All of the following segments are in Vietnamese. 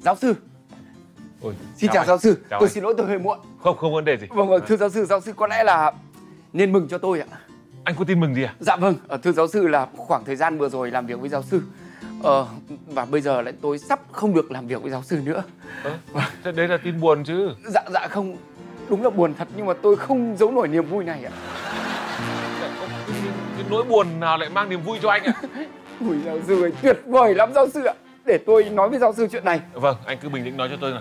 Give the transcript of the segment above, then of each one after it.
Giáo sư. Ôi, Xin chào giáo sư. Chào Tôi anh. xin lỗi tôi hơi muộn. Không vấn đề gì. Vâng, thưa giáo sư có lẽ là nên mừng cho tôi ạ. Anh có tin mừng gì à? Dạ vâng, thưa giáo sư là khoảng thời gian vừa rồi làm việc với giáo sư và bây giờ lại tôi sắp không được làm việc với giáo sư nữa. Thế đấy là tin buồn chứ. Dạ không, đúng là buồn thật nhưng mà tôi không giấu nổi niềm vui này ạ. Cái nỗi buồn nào lại mang niềm vui cho anh ạ? Ui giáo sư ơi, tuyệt vời lắm giáo sư ạ. Để tôi nói với giáo sư chuyện này. Vâng, anh cứ bình tĩnh nói cho tôi nào.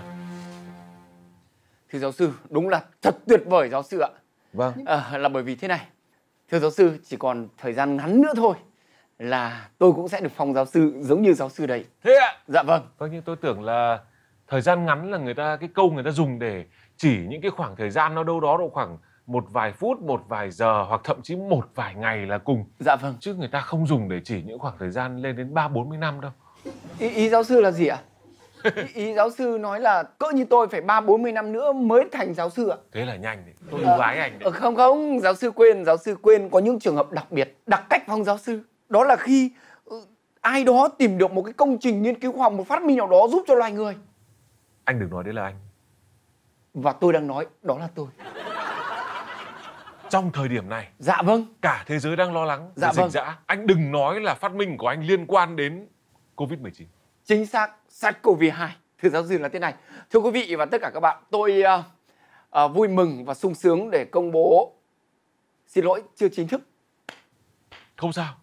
Thưa giáo sư, đúng là thật tuyệt vời giáo sư ạ. Vâng. Là bởi vì thế này. Thưa giáo sư, chỉ còn thời gian ngắn nữa thôi là tôi cũng sẽ được phong giáo sư giống như giáo sư đấy. Thế ạ? Dạ vâng. Vâng, nhưng tôi tưởng là thời gian ngắn là cái câu người ta dùng để chỉ những cái khoảng thời gian nó đâu đó độ khoảng một vài phút, một vài giờ hoặc thậm chí một vài ngày là cùng. Dạ vâng. Chứ người ta không dùng để chỉ những khoảng thời gian lên đến 30-40 năm đâu. Ý giáo sư là gì ạ? Ý giáo sư nói là cỡ như tôi phải 30-40 năm nữa mới thành giáo sư ạ. Thế là nhanh đấy. Tôi ưu ái anh đấy. Không, giáo sư quên có những trường hợp đặc biệt, đặc cách phong giáo sư. Đó là khi ai đó tìm được một cái công trình nghiên cứu khoa học, một phát minh nào đó giúp cho loài người. Anh đừng nói đấy là anh. Và tôi đang nói đó là tôi. Trong thời điểm này, Dạ vâng. cả thế giới đang lo lắng, Dạ dịch vâng. dã. Anh đừng nói là phát minh của anh liên quan đến Covid-19. Chính xác, SARS-CoV-2. Thưa giáo sư là thế này. Thưa quý vị và tất cả các bạn, tôi vui mừng và sung sướng để công bố, xin lỗi, chưa chính thức. Không sao.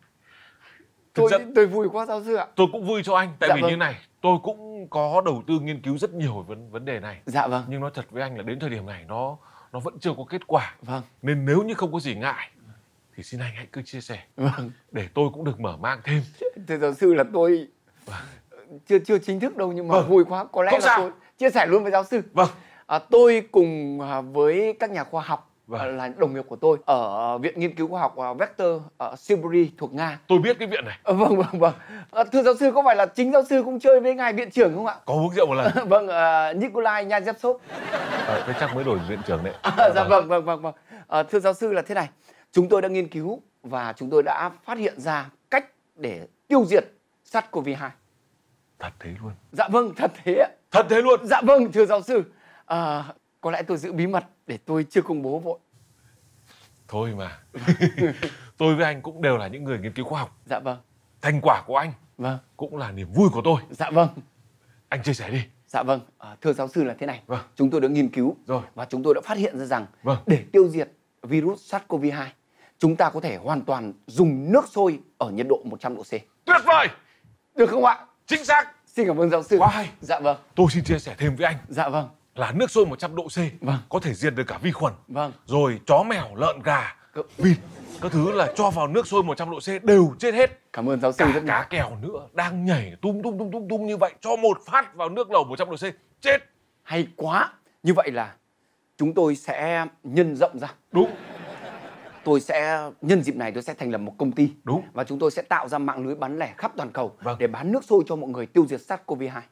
Tôi vui quá giáo sư ạ. Tôi cũng vui cho anh, tại Dạ vì vâng. như này, tôi cũng có đầu tư nghiên cứu rất nhiều vấn đề này. Dạ vâng. Nhưng nói thật với anh là đến thời điểm này nó vẫn chưa có kết quả. Vâng. Nên nếu như không có gì ngại thì xin anh hãy cứ chia sẻ. Vâng. Để tôi cũng được mở mang thêm. Thưa giáo sư là tôi chưa chính thức đâu nhưng mà vui quá, có lẽ không là sao. tôi chia sẻ luôn với giáo sư. Vâng. Tôi cùng với các nhà khoa học Vâng. là đồng nghiệp của tôi ở Viện Nghiên cứu Khoa học Vector ở Siberia thuộc Nga. Tôi biết cái viện này. Vâng. Thưa giáo sư, có phải là chính giáo sư cũng chơi với ngài viện trưởng không ạ? Có uống rượu một lần. Vâng, Nikolai Nyazhevsov. Thế chắc mới đổi viện trưởng đấy. Dạ vâng. Thưa giáo sư là thế này, chúng tôi đã nghiên cứu và chúng tôi đã phát hiện ra cách để tiêu diệt SARS-CoV-2. Thật thế luôn. Dạ vâng, thật thế ạ. Thật thế luôn. Dạ vâng, thưa giáo sư. Có lẽ tôi giữ bí mật để tôi chưa công bố vội. Thôi mà. Tôi với anh cũng đều là những người nghiên cứu khoa học. Dạ vâng. Thành quả của anh Vâng. cũng là niềm vui của tôi. Dạ vâng. Anh chia sẻ đi. Dạ vâng. Thưa giáo sư là thế này. Vâng. Chúng tôi đã nghiên cứu Rồi. và chúng tôi đã phát hiện ra rằng Vâng. để tiêu diệt virus SARS-CoV-2, chúng ta có thể hoàn toàn dùng nước sôi ở nhiệt độ 100 độ C. Tuyệt vời. Được không ạ? Chính xác. Xin cảm ơn giáo sư. Quá hay. Dạ vâng. Tôi xin chia sẻ thêm với anh Dạ vâng. là nước sôi 100 độ C Vâng. có thể diệt được cả vi khuẩn. Vâng. Rồi chó mèo, lợn gà, vịt, các thứ là cho vào nước sôi 100 độ C đều chết hết. Cảm ơn giáo sư Cả rất nhiều. cá kèo nữa đang nhảy tung như vậy, cho một phát vào nước lẩu 100 độ C chết. Hay quá. Như vậy là chúng tôi sẽ nhân rộng ra. Đúng. Tôi sẽ nhân dịp này tôi sẽ thành lập một công ty. Đúng. Và chúng tôi sẽ tạo ra mạng lưới bán lẻ khắp toàn cầu. Vâng. Để bán nước sôi cho mọi người tiêu diệt SARS-CoV-2.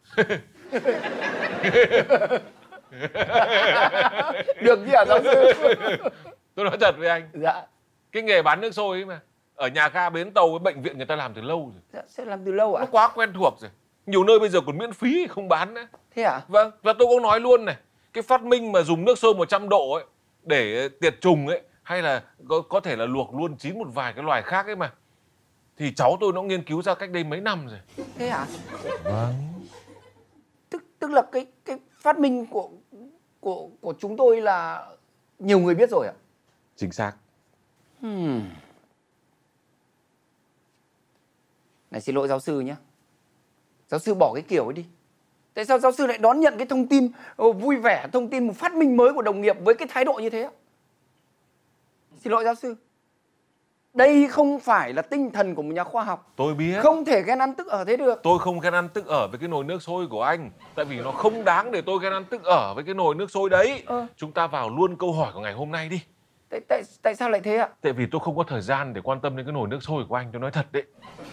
Được chứ hả giáo sư? Tôi nói thật với anh, Dạ. cái nghề bán nước sôi ấy mà ở nhà ga, bến tàu, với bệnh viện người ta làm từ lâu rồi. Dạ, sẽ làm từ lâu ạ. Nó quá quen thuộc rồi. Nhiều nơi bây giờ còn miễn phí không bán nữa. Thế ạ? Vâng, và tôi cũng nói luôn này, cái phát minh mà dùng nước sôi 100 độ ấy để tiệt trùng ấy, hay là có thể là luộc luôn chín một vài cái loài khác ấy mà, thì cháu tôi nó nghiên cứu ra cách đây mấy năm rồi. Thế ạ? Vâng. Tức là cái phát minh của chúng tôi là nhiều người biết rồi ạ. Chính xác. Này xin lỗi giáo sư nhé. Giáo sư bỏ cái kiểu ấy đi. Tại sao giáo sư lại đón nhận cái thông tin vui vẻ, thông tin một phát minh mới của đồng nghiệp với cái thái độ như thế ạ? Xin lỗi giáo sư. Đây không phải là tinh thần của một nhà khoa học. Tôi biết. Không thể ghen ăn tức ở thế được. Tôi không ghen ăn tức ở với cái nồi nước sôi của anh. Tại vì nó không đáng để tôi ghen ăn tức ở với cái nồi nước sôi đấy. Chúng ta vào luôn câu hỏi của ngày hôm nay đi. Tại sao lại thế ạ? Tại vì tôi không có thời gian để quan tâm đến cái nồi nước sôi của anh, tôi nói thật đấy.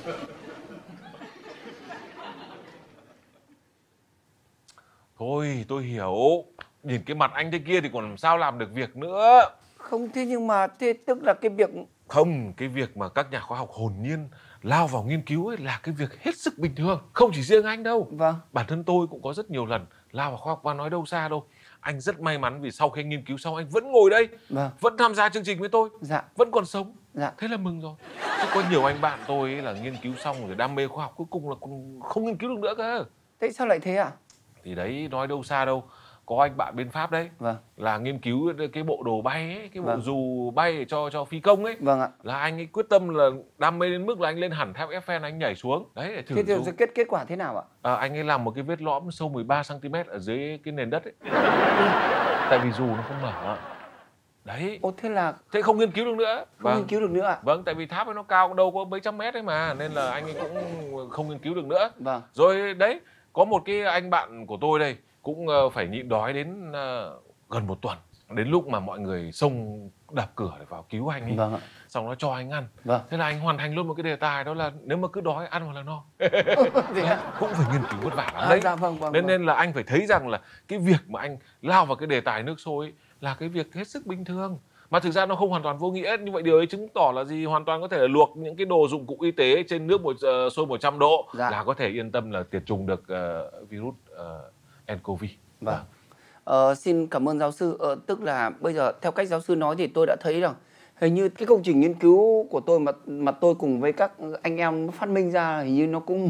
Thôi tôi hiểu. Nhìn cái mặt anh thế kia thì còn làm sao làm được việc nữa. Không, thế nhưng mà tức là cái việc... Không, cái việc mà các nhà khoa học hồn nhiên lao vào nghiên cứu ấy là cái việc hết sức bình thường, không chỉ riêng anh đâu. Vâng. Bản thân tôi cũng có rất nhiều lần lao vào khoa học và nói đâu xa đâu. Anh rất may mắn vì sau khi anh nghiên cứu xong anh vẫn ngồi đây, Vâng. vẫn tham gia chương trình với tôi, Dạ. vẫn còn sống. Dạ. Thế là mừng rồi. Chứ có nhiều anh bạn tôi ấy là nghiên cứu xong rồi đam mê khoa học cuối cùng là còn không nghiên cứu được nữa cơ. Thế sao lại thế ạ? Thì đấy, nói đâu xa đâu, có anh bạn bên Pháp đấy, Vâng. là nghiên cứu cái bộ đồ bay ấy, cái bộ Vâng. dù bay cho phi công ấy. Vâng ạ. Là anh ấy quyết tâm là đam mê đến mức là anh lên hẳn tháp Eiffel anh nhảy xuống. Đấy để thử Thế xuống. kết quả thế nào ạ? Anh ấy làm một cái vết lõm sâu 13 cm ở dưới cái nền đất ấy. Tại vì dù nó không mở. Đấy. Ồ, Thế không nghiên cứu được nữa. Không nghiên cứu được nữa ạ? Vâng, tại vì tháp ấy nó cao đâu có mấy trăm mét ấy mà, nên là anh ấy cũng không nghiên cứu được nữa. Vâng. Rồi đấy, có một cái anh bạn của tôi đây cũng phải nhịn đói đến gần 1 tuần. Đến lúc mà mọi người xông đập cửa để vào cứu anh ấy. Vâng ạ. Xong nó cho anh ăn. Vâng. Thế là anh hoàn thành luôn một cái đề tài, đó là nếu mà cứ đói ăn hoặc là no. Thế Cũng phải nghiên cứu vất vả lắm đấy. Dạ, vâng. Nên là anh phải thấy rằng là cái việc mà anh lao vào cái đề tài nước sôi ấy, là cái việc hết sức bình thường. Mà thực ra nó không hoàn toàn vô nghĩa. Như vậy điều ấy chứng tỏ là gì? Hoàn toàn có thể là luộc những cái đồ dụng cụ y tế trên nước sôi 100 độ. Dạ. Là có thể yên tâm là tiệt trùng được virus nCoV. Vâng. Xin cảm ơn giáo sư. Tức là bây giờ theo cách giáo sư nói thì tôi đã thấy rằng hình như cái công trình nghiên cứu của tôi mà tôi cùng với các anh em phát minh ra hình như nó cũng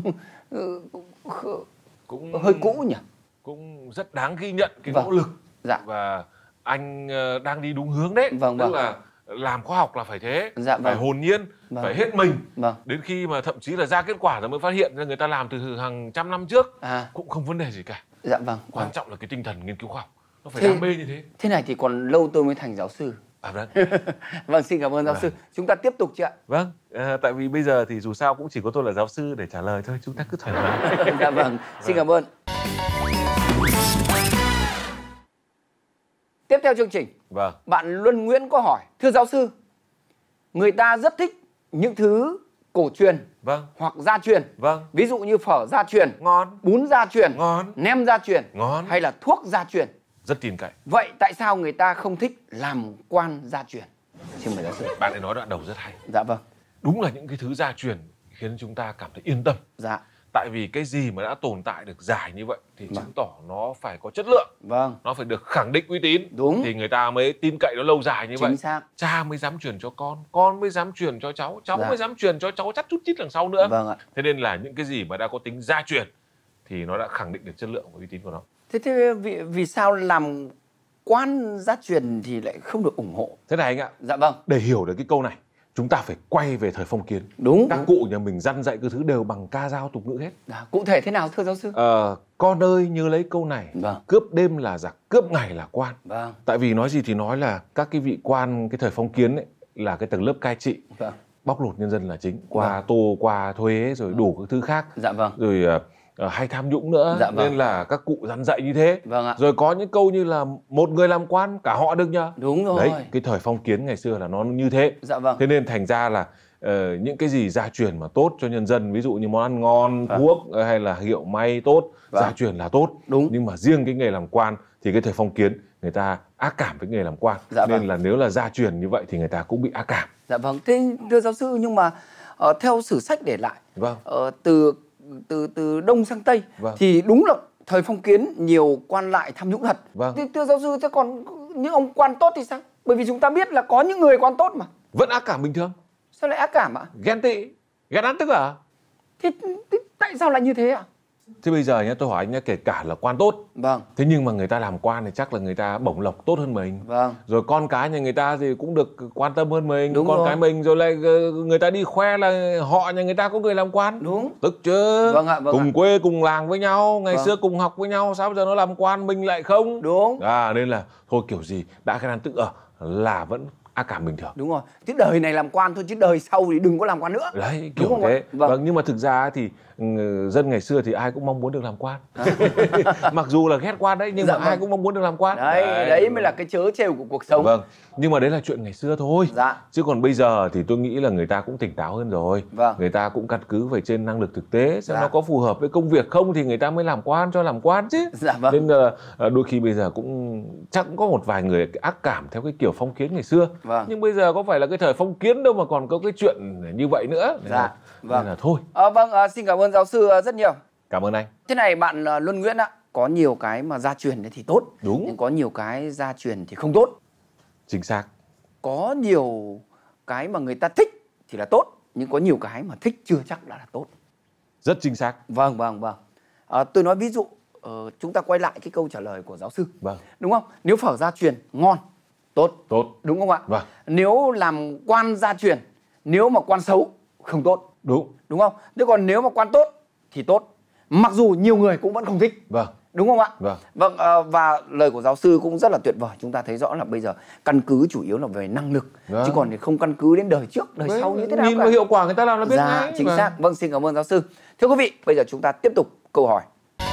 hơi cũ nhỉ? Cũng rất đáng ghi nhận cái Vâng. nỗ lực. Dạ. Và anh đang đi đúng hướng đấy. Vâng, Tức vâng. là làm khoa học là phải thế. Dạ, phải vâng. hồn nhiên, Vâng. phải hết mình. Vâng. Đến khi mà thậm chí là ra kết quả rồi mới phát hiện ra người ta làm từ hàng trăm năm trước. Cũng không vấn đề gì cả. Dạ vâng. Quan trọng là cái tinh thần nghiên cứu khoa học. Nó phải Thế- đam mê như thế. Thế này thì còn lâu tôi mới thành giáo sư. Vâng. Vâng, xin cảm ơn giáo sư. Chúng ta tiếp tục chị ạ. Vâng, tại vì bây giờ thì dù sao cũng chỉ có tôi là giáo sư để trả lời thôi. Chúng ta cứ thoải mái. Dạ vâng, xin cảm ơn. Tiếp theo chương trình, Vâng. bạn Luân Nguyễn có hỏi: thưa giáo sư, người ta rất thích những thứ cổ truyền Vâng. hoặc gia truyền. Vâng. Ví dụ như phở gia truyền, Ngon. bún gia truyền, Ngon. nem gia truyền, Ngon. hay là thuốc gia truyền. Rất tin cậy. Vậy tại sao người ta không thích làm quan gia truyền? Xin mời giáo sư. Bạn ấy nói đoạn đầu rất hay. Dạ vâng. Đúng là những cái thứ gia truyền khiến chúng ta cảm thấy yên tâm. Dạ. Tại vì cái gì mà đã tồn tại được dài như vậy thì chứng tỏ nó phải có chất lượng. Vâng. Nó phải được khẳng định uy tín. Đúng. Thì người ta mới tin cậy nó lâu dài như vậy. Chính xác. Cha mới dám truyền cho con mới dám truyền cho cháu Dạ. mới dám truyền cho cháu chắc chút chít đằng sau nữa. Vâng ạ. Thế nên là những cái gì mà đã có tính gia truyền thì nó đã khẳng định được chất lượng và uy tín của nó. Thế vì sao làm quan gia truyền thì lại không được ủng hộ? Thế này anh ạ, Dạ vâng. để hiểu được cái câu này, chúng ta phải quay về thời phong kiến. Đúng. Các cụ nhà mình răn dạy cái thứ đều bằng ca dao tục ngữ hết. Cụ thể thế nào thưa giáo sư? Con ơi nhớ lấy câu này, Vâng. cướp đêm là giặc, cướp ngày là quan. Vâng. Tại vì nói gì thì nói là các cái vị quan cái thời phong kiến ấy là cái tầng lớp cai trị, Vâng. bóc lột nhân dân là chính, qua tô, qua thuế rồi đủ các thứ khác. Dạ vâng. Rồi hay tham nhũng nữa. Dạ vâng. Nên là các cụ răn dạy như thế. Vâng ạ. Rồi có những câu như là một người làm quan cả họ được nhờ. Đúng rồi. Đấy, cái thời phong kiến ngày xưa là nó như thế. Dạ vâng. Thế nên thành ra là những cái gì gia truyền mà tốt cho nhân dân, ví dụ như món ăn ngon, Vâng. thuốc hay là hiệu may tốt, Vâng. gia truyền là tốt. Đúng. Nhưng mà riêng cái nghề làm quan thì cái thời phong kiến người ta ác cảm với nghề làm quan. Dạ Nên vâng. là nếu là gia truyền như vậy thì người ta cũng bị ác cảm. Dạ vâng. Thế thưa giáo sư, nhưng mà theo sử sách để lại, Vâng. từ Đông sang Tây, Vâng. thì đúng là thời phong kiến nhiều quan lại tham nhũng thật. Vâng. Thế thưa giáo sư, thế còn những ông quan tốt thì sao? Bởi vì chúng ta biết là có những người quan tốt mà. Vẫn ác cảm bình thường. Sao lại ác cảm ạ? Ghen tị, ghen ăn tức à? Thế tại sao lại như thế ạ? Thế bây giờ nhá, tôi hỏi anh nhá, kể cả là quan tốt, Vâng. thế nhưng mà người ta làm quan thì chắc là người ta bổng lộc tốt hơn mình. Vâng. Rồi con cái nhà người ta thì cũng được quan tâm hơn mình. Đúng con rồi. cái mình rồi lại người ta đi khoe là họ nhà người ta có người làm quan. Đúng. Tức chứ. Vâng ạ, vâng cùng ạ. quê cùng làng với nhau, ngày Vâng. xưa cùng học với nhau, sao bây giờ nó làm quan mình lại không? Đúng. Nên là thôi kiểu gì đã cái ăn tức là vẫn ác cảm bình thường. Đúng rồi. Chứ đời này làm quan thôi, chứ đời sau thì đừng có làm quan nữa. Đấy, Đúng kiểu không ạ? thế. Vâng. Nhưng mà thực ra thì dân ngày xưa thì ai cũng mong muốn được làm quan. Mặc dù là ghét quan đấy, nhưng Dạ mà ai vâng. cũng mong muốn được làm quan. Đấy mới là cái trớ trêu của cuộc sống. Vâng, nhưng mà đấy là chuyện ngày xưa thôi. Dạ. Chứ còn bây giờ thì tôi nghĩ là người ta cũng tỉnh táo hơn rồi. Vâng. Người ta cũng căn cứ về trên năng lực thực tế, xem Dạ. nó có phù hợp với công việc không thì người ta mới làm quan cho làm quan chứ. Dạ vâng. Nên là đôi khi bây giờ cũng chắc cũng có một vài người ác cảm theo cái kiểu phong kiến ngày xưa. Vâng. Nhưng bây giờ có phải là cái thời phong kiến đâu mà còn có cái chuyện như vậy nữa. Dạ. Vâng. Nên là thôi. Vâng, xin cảm ơn giáo sư rất nhiều. Cảm ơn anh. Thế này bạn Luân Nguyễn ạ, có nhiều cái mà gia truyền thì tốt, Đúng. nhưng có nhiều cái gia truyền thì không tốt. Chính xác. Có nhiều cái mà người ta thích thì là tốt, nhưng có nhiều cái mà thích chưa chắc là tốt. Rất chính xác. Vâng. Tôi nói ví dụ, chúng ta quay lại cái câu trả lời của giáo sư. Vâng. Đúng không? Nếu phở gia truyền ngon, tốt. Tốt. Đúng không ạ? Vâng. Nếu làm quan gia truyền, nếu mà quan xấu, không tốt. Đúng. Đúng không? Thế còn nếu mà quan tốt thì tốt. Mặc dù nhiều người cũng vẫn không thích. Vâng. Đúng không ạ? Vâng. Vâng, và lời của giáo sư cũng rất là tuyệt vời. Chúng ta thấy rõ là bây giờ căn cứ chủ yếu là về năng lực. Vâng. Chứ còn thì không căn cứ đến đời trước, đời sau như thế nào nhìn cả. vào hiệu quả người ta làm là biết Dạ, ngay. chính xác. Vâng, xin cảm ơn giáo sư. Thưa quý vị, bây giờ chúng ta tiếp tục câu hỏi.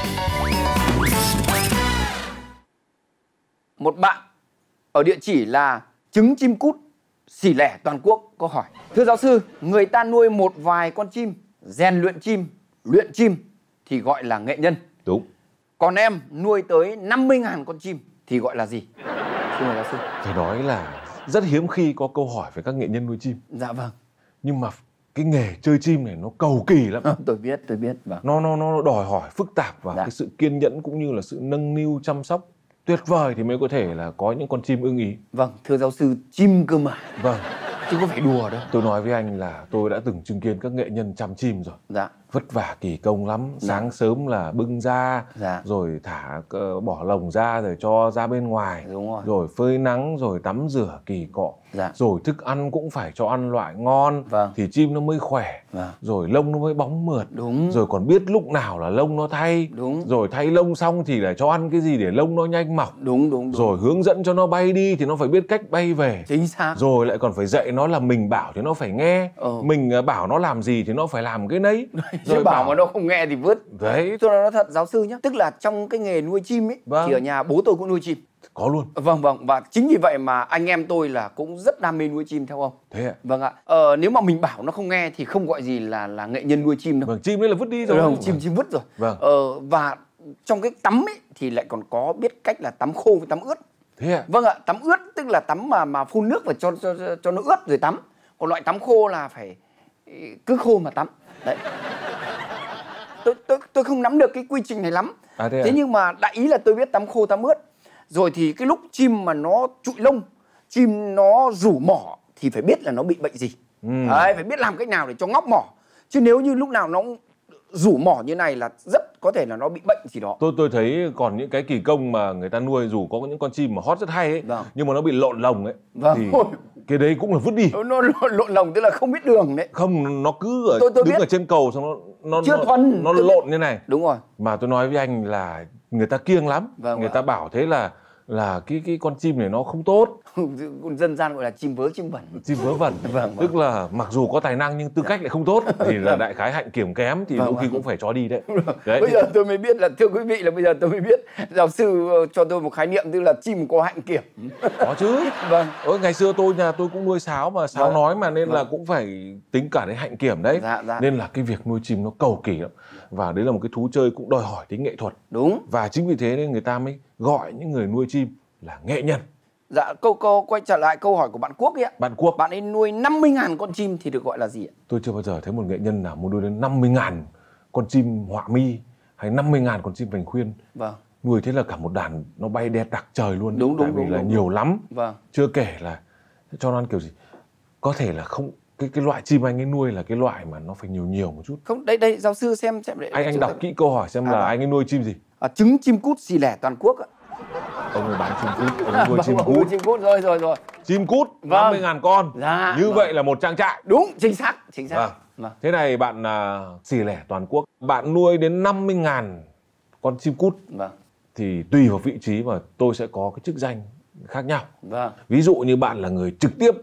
Một bạn ở địa chỉ là trứng chim cút xỉ lẻ toàn quốc có hỏi: thưa giáo sư, người ta nuôi một vài con chim, rèn luyện chim thì gọi là nghệ nhân. Đúng. Còn em nuôi tới 50.000 con chim thì gọi là gì? Xin mời giáo sư. Phải nói là rất hiếm khi có câu hỏi về các nghệ nhân nuôi chim. Dạ vâng. Nhưng mà cái nghề chơi chim này nó cầu kỳ lắm. Tôi biết. Vâng. Nó đòi hỏi phức tạp và Dạ. cái sự kiên nhẫn cũng như là sự nâng niu chăm sóc tuyệt vời thì mới có thể là có những con chim ưng ý. Vâng, thưa giáo sư, chim cơ mà, Vâng. chứ có phải đùa đâu. Tôi nói với anh là tôi đã từng chứng kiến các nghệ nhân chăm chim rồi. Dạ. Vất vả kỳ công lắm. Sáng sớm là bưng ra, Dạ. rồi bỏ lồng ra rồi cho ra bên ngoài. Đúng rồi. Rồi phơi nắng, rồi tắm rửa kỳ cọ. Dạ. Rồi thức ăn cũng phải cho ăn loại ngon. Vâng. Thì chim nó mới khỏe. Vâng. Rồi lông nó mới bóng mượt. Đúng. Rồi còn biết lúc nào là lông nó thay. Đúng. Rồi thay lông xong thì là cho ăn cái gì để lông nó nhanh mọc. Đúng. Rồi hướng dẫn cho nó bay đi thì nó phải biết cách bay về. Chính xác. Rồi lại còn phải dạy nó là mình bảo thì nó phải nghe. Mình bảo nó làm gì thì nó phải làm cái nấy. Rồi bảo mà nó không nghe thì vứt. Đấy. Tôi nói thật giáo sư nhé, tức là trong cái nghề nuôi chim ấy, Vâng. thì ở nhà bố tôi cũng nuôi chim. Có luôn. Vâng, và chính vì vậy mà anh em tôi là cũng rất đam mê nuôi chim theo ông. Thế ạ? Vâng ạ. Nếu mà mình bảo nó không nghe thì không gọi gì là nghệ nhân nuôi chim đâu. Vâng, chim đấy là vứt đi rồi. Không, chim vứt rồi. Vâng. Và trong cái tắm ấy thì lại còn có biết cách là tắm khô với tắm ướt. Thế ạ? Vâng ạ, tắm ướt tức là tắm mà phun nước và cho nó ướt rồi tắm. Còn loại tắm khô là phải cứ khô mà tắm. Đấy. Tôi không nắm được cái quy trình này lắm. Thế nhưng mà đại ý là tôi biết tắm khô tắm ướt. Rồi thì cái lúc chim mà nó trụi lông, chim nó rủ mỏ thì phải biết là nó bị bệnh gì. Đấy, phải biết làm cách nào để cho ngóc mỏ. Chứ nếu như lúc nào nó rủ mỏ như này là rất có thể là nó bị bệnh gì đó. Tôi thấy còn những cái kỳ công mà người ta nuôi dù có những con chim mà hót rất hay ấy, vâng. nhưng mà nó bị lộn lồng ấy, vâng. thì cái đấy cũng là vứt đi. Nó lộn lồng tức là không biết đường đấy. Không, nó cứ tôi đứng biết. ở trên cầu xong nó lộn như này. Đúng rồi. Mà tôi nói với anh là người ta kiêng lắm. Vâng, người ta bảo thế là cái con chim này nó không tốt. Dân gian gọi là chim vớ chim vẩn. Chim vớ vẩn. Vâng. Tức là mặc dù có tài năng nhưng tư cách lại không tốt thì là đại khái hạnh kiểm kém thì đôi khi cũng phải cho đi đấy. Bây giờ tôi mới biết là, thưa quý vị, là bây giờ tôi mới biết giáo sư cho tôi một khái niệm tức là chim có hạnh kiểm. Có chứ. Vâng. Ngày xưa nhà tôi cũng nuôi sáo mà sáo nói mà nên là cũng phải tính cả đến hạnh kiểm đấy. Dạ. Nên là cái việc nuôi chim nó cầu kỳ lắm. Và đấy là một cái thú chơi cũng đòi hỏi tính nghệ thuật. Đúng. Và chính vì thế nên người ta mới gọi những người nuôi chim là nghệ nhân. Dạ, câu quay trở lại câu hỏi của bạn Quốc ấy ạ. Bạn Quốc. Bạn ấy nuôi 50.000 con chim thì được gọi là gì ạ? Tôi chưa bao giờ thấy một nghệ nhân nào muốn nuôi đến 50.000 con chim họa mi hay 50.000 con chim vành khuyên. Vâng. Nuôi thế là cả một đàn nó bay đẹt đặc trời luôn. Đúng. Tại vì là nhiều lắm. Vâng. Chưa kể là cho nó ăn kiểu gì. Có thể là không cái loại chim anh ấy nuôi là cái loại mà nó phải nhiều một chút. Không, đây giáo sư xem để anh đọc kỹ câu hỏi xem là anh ấy nuôi chim gì. Trứng chim cút xì lẻ toàn quốc ạ. Ông ấy bán chim cút, ông ấy nuôi chim cút. Chim cút rồi. Chim cút 50.000 con. Dạ. Như vậy là một trang trại. Đúng, chính xác. Vâng. Thế này bạn xì lẻ toàn quốc, bạn nuôi đến 50.000 con chim cút. Vâng. Thì tùy vào vị trí mà tôi sẽ có cái chức danh khác nhau. Vâng. Ví dụ như bạn là người trực tiếp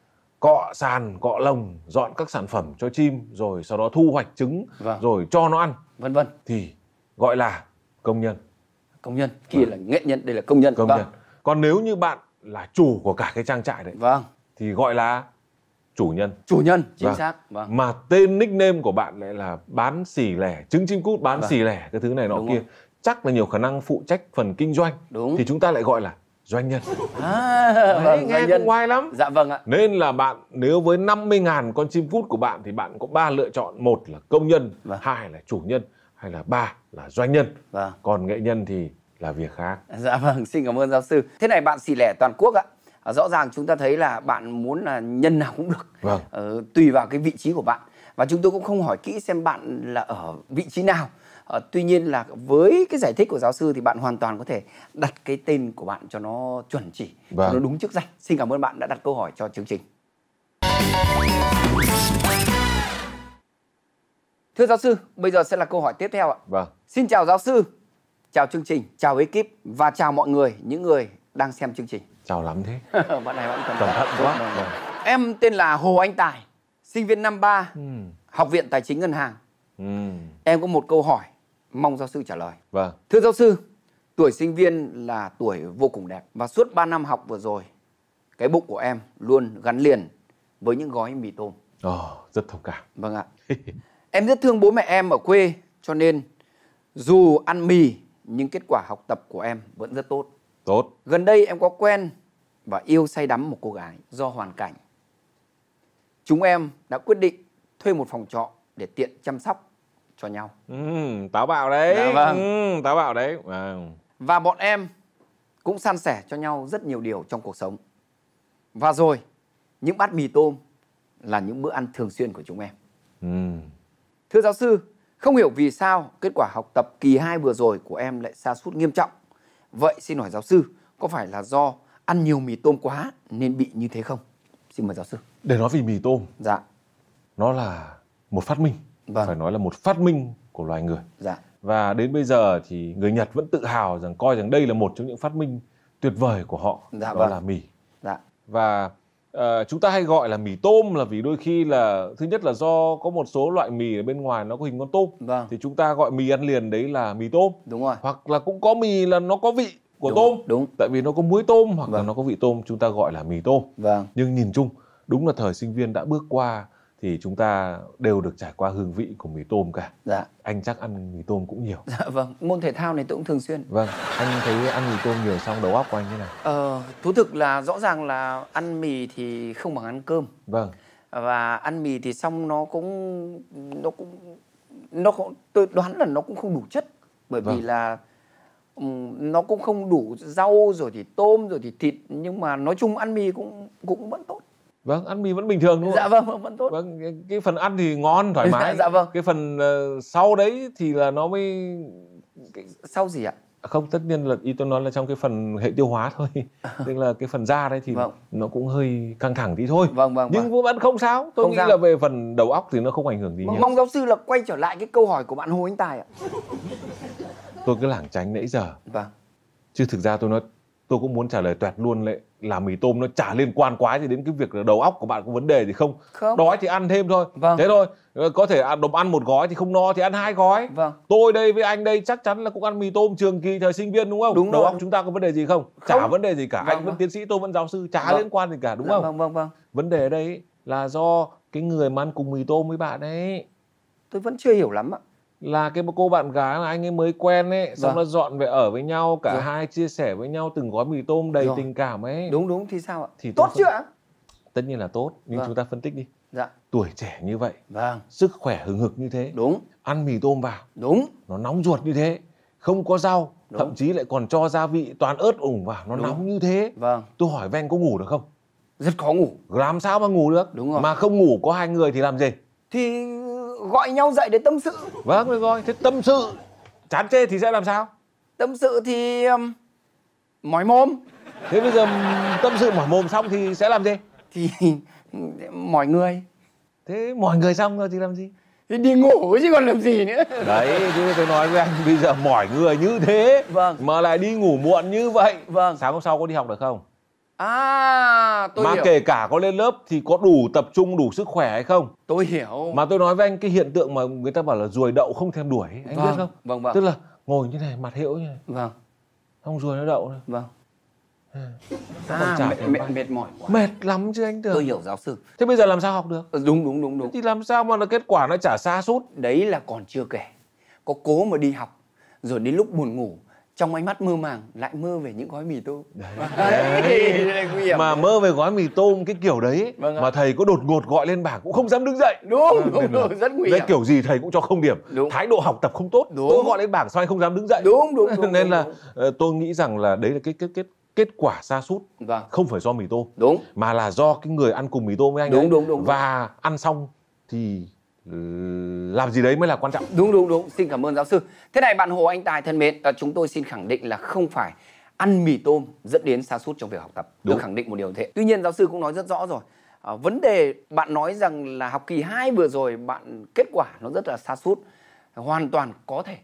cọ sàn, cọ lồng, dọn các sản phẩm cho chim, rồi sau đó thu hoạch trứng, rồi cho nó ăn, vân vân, thì gọi là công nhân. Kia là nghệ nhân, đây là công nhân. Nhân. Còn nếu như bạn là chủ của cả cái trang trại đấy, thì gọi là chủ nhân. Chính xác. Vâng. Mà tên nickname của bạn lại là bán xì lẻ trứng chim cút, bán xì lẻ cái thứ này nọ kia. Chắc là nhiều khả năng phụ trách phần kinh doanh. Đúng. Thì chúng ta lại gọi là doanh nhân. Vâng, Đấy, nghe doanh nhân. cũng ngoái lắm. Dạ vâng ạ. Nên là bạn nếu với 50.000 con chim cút của bạn thì bạn có 3 lựa chọn. Một là công nhân, Vâng. 2 là chủ nhân, hay là 3 là doanh nhân. Vâng. Còn nghệ nhân thì là việc khác. Dạ vâng, xin cảm ơn giáo sư. Thế này bạn xì lẻ toàn quốc ạ. Rõ ràng chúng ta thấy là bạn muốn là nhân nào cũng được. Vâng. Tùy vào cái vị trí của bạn. Và chúng tôi cũng không hỏi kỹ xem bạn là ở vị trí nào. Tuy nhiên là với cái giải thích của giáo sư thì bạn hoàn toàn có thể đặt cái tên của bạn cho nó chuẩn chỉ, Vâng. cho nó đúng chức danh. Xin cảm ơn bạn đã đặt câu hỏi cho chương trình. Thưa giáo sư, bây giờ sẽ là câu hỏi tiếp theo ạ. Vâng. Xin chào giáo sư, chào chương trình, chào ekip và chào mọi người, những người đang xem chương trình. Chào lắm thế. Bạn này bạn Cẩn thận quá. Vâng. Em tên là Hồ Anh Tài, sinh viên năm 3, Học viện Tài chính Ngân hàng. Em có một câu hỏi, mong giáo sư trả lời. Vâng. Thưa giáo sư, tuổi sinh viên là tuổi vô cùng đẹp. Và suốt 3 năm học vừa rồi, cái bụng của em luôn gắn liền với những gói mì tôm. Rất thông cảm. Vâng ạ. Em rất thương bố mẹ em ở quê, cho nên dù ăn mì nhưng kết quả học tập của em vẫn rất tốt. Tốt. Gần đây em có quen và yêu say đắm một cô gái. Do hoàn cảnh, chúng em đã quyết định thuê một phòng trọ để tiện chăm sóc cho nhau. Táo bạo đấy. Dạ vâng. Táo bạo đấy. Vâng. Và bọn em cũng san sẻ cho nhau rất nhiều điều trong cuộc sống. Và rồi, những bát mì tôm là những bữa ăn thường xuyên của chúng em. Thưa giáo sư, không hiểu vì sao kết quả học tập kỳ 2 vừa rồi của em lại sa sút nghiêm trọng. Vậy xin hỏi giáo sư, có phải là do ăn nhiều mì tôm quá nên bị như thế không? Xin mời giáo sư. Để nói về mì tôm, Dạ. nó là một phát minh. Vâng. Phải nói là một phát minh của loài người. Dạ. Và đến bây giờ thì người Nhật vẫn tự hào rằng coi rằng đây là một trong những phát minh tuyệt vời của họ. Dạ, đó vâng. là mì. Dạ. Và chúng ta hay gọi là mì tôm là vì đôi khi là thứ nhất là do có một số loại mì ở bên ngoài nó có hình con tôm. Vâng. Thì chúng ta gọi mì ăn liền đấy là mì tôm. Đúng rồi. Hoặc là cũng có mì là nó có vị của Đúng, tôm. đúng. Tại vì nó có muối tôm hoặc là Vâng. nó có vị tôm, chúng ta gọi là mì tôm. Vâng. Nhưng nhìn chung đúng là thời sinh viên đã bước qua thì chúng ta đều được trải qua hương vị của mì tôm cả. Dạ. Anh chắc ăn mì tôm cũng nhiều. Dạ vâng, môn thể thao này tôi cũng thường xuyên. Vâng, anh thấy ăn mì tôm nhiều xong đầu óc của anh thế nào? Thú thực là rõ ràng là ăn mì thì không bằng ăn cơm. Vâng. Và ăn mì thì xong tôi đoán là nó cũng không đủ chất. Bởi vì Vâng. là nó cũng không đủ rau rồi thì tôm rồi thì thịt. Nhưng mà nói chung ăn mì cũng vẫn tốt. Vâng, ăn mì vẫn bình thường đúng không? Dạ vâng, vẫn tốt. Vâng, cái phần ăn thì ngon, thoải mái. Dạ vâng. Cái phần sau đấy thì là nó mới... Sau gì ạ? Không, tất nhiên là ý tôi nói là trong cái phần hệ tiêu hóa thôi. Tức là cái phần da đấy thì Vâng. nó cũng hơi căng thẳng tí thôi. Vâng, vâng. Nhưng vẫn không sao. Tôi Không nghĩ sao. là về phần đầu óc thì nó không ảnh hưởng gì nhiều. Mong giáo sư là quay trở lại cái câu hỏi của bạn Hồ Anh Tài ạ. Tôi cứ lảng tránh nãy giờ. Vâng. Chứ thực ra tôi cũng muốn trả lời toẹt luôn đấy, là mì tôm nó chả liên quan quá gì đến cái việc là đầu óc của bạn có vấn đề gì không. Không. Đói thì ăn thêm thôi. Vâng. Thế thôi. Có thể ăn một gói thì không no thì ăn 2 gói. Vâng. Tôi đây với anh đây chắc chắn là cũng ăn mì tôm trường kỳ thời sinh viên đúng không? Đúng đầu rồi. óc chúng ta có vấn đề gì không? Chả Không. vấn đề gì cả. Vâng, Anh vẫn vâng. tiến sĩ, tôi vẫn giáo sư, chả Vâng. liên quan gì cả đúng Dạ, không? Vâng, vâng, vâng. Vấn đề ở đây ấy là do cái người mà ăn cùng mì tôm với bạn ấy, Tôi vẫn chưa hiểu lắm ạ. là cái cô bạn gái mà anh ấy mới quen ấy, xong Vâng. nó dọn về ở với nhau, cả Rồi. hai chia sẻ với nhau từng gói mì tôm đầy Rồi. tình cảm ấy. Đúng thì sao ạ? Thì Tốt tôi chưa ạ? Tất nhiên là tốt, nhưng Vâng. chúng ta phân tích đi. Dạ. Tuổi trẻ như vậy, Vâng. sức khỏe hừng hực như thế, Đúng. ăn mì tôm vào, Đúng. nó nóng ruột như thế, không có rau, Đúng. thậm chí lại còn cho gia vị toàn ớt ủng vào, nó Đúng. nóng như thế. Vâng. Tôi hỏi với anh có ngủ được không? Rất khó ngủ. Làm sao mà ngủ được? Đúng rồi. Mà không ngủ có 2 người thì làm gì? Thì gọi nhau dậy để tâm sự. Vâng, được rồi, thế tâm sự chán chê thì sẽ làm sao? Tâm sự thì mỏi mồm. Thế bây giờ tâm sự mỏi mồm xong thì sẽ làm gì? Thì mỏi người. Thế mỏi người xong rồi thì làm gì? Thì đi ngủ chứ còn làm gì nữa. Đấy, chứ tôi nói với anh bây giờ mỏi người như thế Vâng. mà lại đi ngủ muộn như vậy. Vâng. Sáng hôm sau có đi học được không? Tôi Mà hiểu. kể cả có lên lớp thì có đủ tập trung, đủ sức khỏe hay không? Tôi hiểu. Mà tôi nói với anh cái hiện tượng mà người ta bảo là ruồi đậu không thèm đuổi ấy, anh biết không? Vâng, vâng. Tức là ngồi như này, mặt hễu như này, Vâng. không ruồi nó đậu nữa. Vâng. Còn chả thèm ăn. Mệt mỏi quá. Mệt lắm chứ anh tưởng. Tôi hiểu giáo sư. Thế bây giờ làm sao học được? Đúng. Thì làm sao mà là kết quả nó chả sa sút? Đấy là còn chưa kể. Có cố mà đi học, rồi đến lúc buồn ngủ, trong ánh mắt mơ màng lại mơ về những gói mì tôm. Đấy. Mà mơ về gói mì tôm cái kiểu đấy ấy, vâng mà thầy có đột ngột gọi lên bảng cũng không dám đứng dậy. Đúng, rất nguy hiểm. Kiểu gì thầy cũng cho 0 điểm. Đúng. Thái độ học tập không tốt. Tôi gọi lên bảng sao anh không dám đứng dậy. Đúng. Nên là tôi nghĩ rằng là đấy là cái kết quả sa sút. Vâng. Không phải do mì tôm. Đúng. Mà là do cái người ăn cùng mì tôm với anh ấy. Đúng. Và ăn xong thì làm gì đấy mới là quan trọng. Đúng. Xin cảm ơn giáo sư. Thế này bạn Hồ Anh Tài thân mến, chúng tôi xin khẳng định là không phải ăn mì tôm dẫn đến sa sút trong việc học tập. Tôi khẳng định một điều thế. Tuy nhiên giáo sư cũng nói rất rõ rồi. Vấn đề bạn nói rằng là học kỳ 2 vừa rồi bạn kết quả nó rất là sa sút, hoàn toàn có thể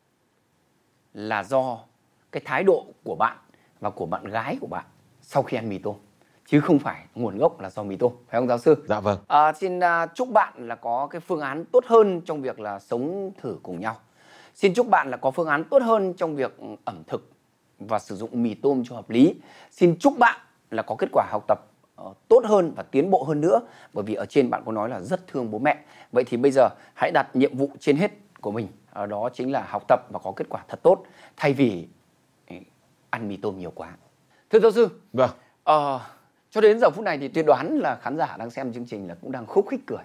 là do cái thái độ của bạn và của bạn gái của bạn sau khi ăn mì tôm, chứ không phải nguồn gốc là do mì tôm, phải không giáo sư? Dạ vâng. Xin chúc bạn là có cái phương án tốt hơn trong việc là sống thử cùng nhau. Xin chúc bạn là có phương án tốt hơn trong việc ẩm thực và sử dụng mì tôm cho hợp lý. Xin chúc bạn là có kết quả học tập tốt hơn và tiến bộ hơn nữa. Bởi vì ở trên bạn có nói là rất thương bố mẹ. Vậy thì bây giờ hãy đặt nhiệm vụ trên hết của mình, đó chính là học tập và có kết quả thật tốt, thay vì ăn mì tôm nhiều quá. Thưa giáo sư, vâng. Cho đến giờ phút này thì tôi đoán là khán giả đang xem chương trình là cũng đang khúc khích cười.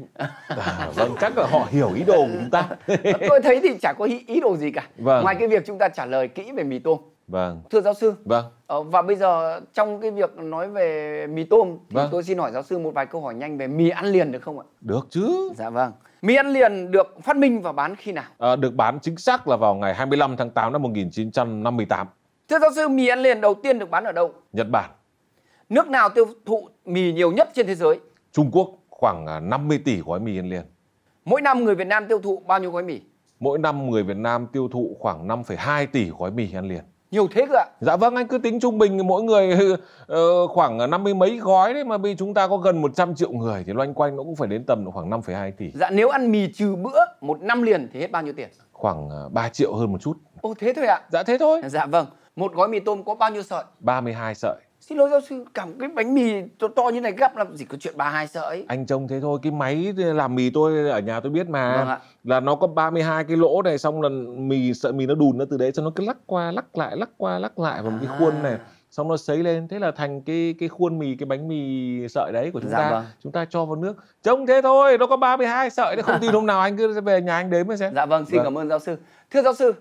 Vâng, chắc là họ hiểu ý đồ của chúng ta. Tôi thấy thì chả có ý đồ gì cả. Vâng. Ngoài cái việc chúng ta trả lời kỹ về mì tôm. Vâng. Thưa giáo sư. Vâng. Và bây giờ trong cái việc nói về mì tôm thì tôi xin hỏi giáo sư một vài câu hỏi nhanh về mì ăn liền được không ạ? Được chứ. Dạ vâng. Mì ăn liền được phát minh và bán khi nào? Được bán chính xác là vào ngày 25 tháng 8 năm 1958. Thưa giáo sư, mì ăn liền đầu tiên được bán ở đâu? Nhật Bản. Nước nào tiêu thụ mì nhiều nhất trên thế giới? Trung Quốc, khoảng 50 tỷ gói mì ăn liền. Mỗi năm người Việt Nam tiêu thụ bao nhiêu gói mì? Mỗi năm người Việt Nam tiêu thụ khoảng 5,2 tỷ gói mì ăn liền. Nhiều thế cơ ạ? Dạ vâng, anh cứ tính trung bình mỗi người khoảng 50 mấy gói đấy, mà vì chúng ta có gần 100 triệu người thì loanh quanh nó cũng phải đến tầm khoảng 5,2 tỷ. Dạ, nếu ăn mì trừ bữa một năm liền thì hết bao nhiêu tiền? Khoảng 3 triệu hơn một chút. Ồ, thế thôi ạ? Dạ thế thôi. Dạ vâng. Một gói mì tôm có bao nhiêu sợi? 32 sợi. Xin lỗi giáo sư, cả một cái bánh mì to như này gắp làm gì có chuyện 32 sợi. Anh trông thế thôi, cái máy làm mì tôi ở nhà tôi biết mà. Vâng ạ. Là nó có 32 cái lỗ này, xong là sợi mì nó đùn nó từ đấy, cho nó cứ lắc qua lắc lại vào một cái khuôn này, xong nó sấy lên, thế là thành cái khuôn mì, cái bánh mì sợi đấy của chúng ta. Vâng. Chúng ta cho vào nước. Trông thế thôi, nó có 32 sợi đấy, không tin hôm nào anh cứ về nhà anh đếm mà xem. Dạ vâng, xin cảm ơn giáo sư. Thưa giáo sư,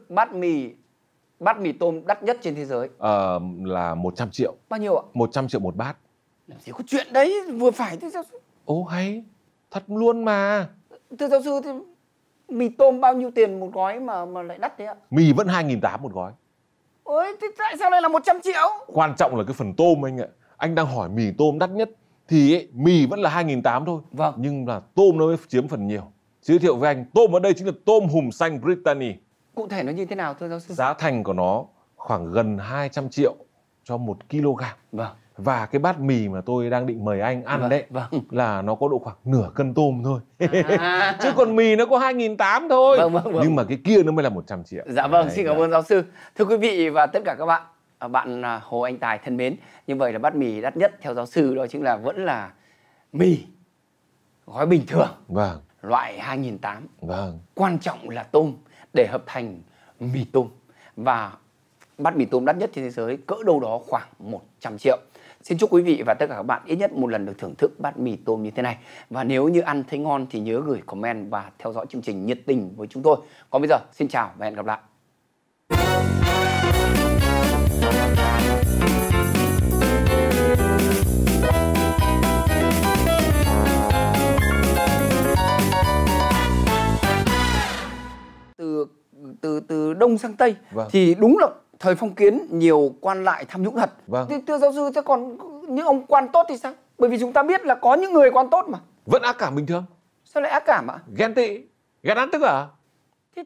bát mì tôm đắt nhất trên thế giới là 100 triệu. bao nhiêu ạ? 100 triệu một bát. Làm gì có chuyện đấy, vừa phải thưa giáo sư. Ồ hay, thật luôn mà. Thưa giáo sư, thì mì tôm bao nhiêu tiền một gói mà lại đắt thế ạ? Mì vẫn 2.800 một gói. Ôi, thế tại sao lại là 100 triệu? Quan trọng là cái phần tôm anh ạ. Anh đang hỏi mì tôm đắt nhất thì ấy, mì vẫn là 2.800 thôi. Vâng. Nhưng là tôm nó mới chiếm phần nhiều. Giới thiệu với anh, tôm ở đây chính là tôm hùm xanh Brittany. Cụ thể nó như thế nào thưa giáo sư? Giá thành của nó khoảng gần 200 triệu cho 1 kg. Vâng. Và cái bát mì mà tôi đang định mời anh ăn đấy là nó có độ khoảng nửa cân tôm thôi. Chứ còn mì nó có 2.800 thôi. Vâng. Nhưng mà cái kia nó mới là 100 triệu. Dạ vâng, xin cảm ơn giáo sư. Thưa quý vị và tất cả các bạn, bạn Hồ Anh Tài thân mến, như vậy là bát mì đắt nhất theo giáo sư đó chính là vẫn là mì gói bình thường. Vâng. Loại 2.800. Vâng. Quan trọng là tôm để hợp thành mì tôm. Và bát mì tôm đắt nhất trên thế giới cỡ đâu đó khoảng 100 triệu. Xin chúc quý vị và tất cả các bạn ít nhất một lần được thưởng thức bát mì tôm như thế này. Và nếu như ăn thấy ngon thì nhớ gửi comment và theo dõi chương trình nhiệt tình với chúng tôi. Còn bây giờ, xin chào và hẹn gặp lại. Từ Đông sang Tây thì đúng là thời phong kiến nhiều quan lại tham nhũng thật. Thưa giáo sư, thế còn những ông quan tốt thì sao? Bởi vì chúng ta biết là có những người quan tốt mà vẫn ác cảm bình thường. Sao lại ác cảm ạ? Ghen tị, ghen ăn tức à?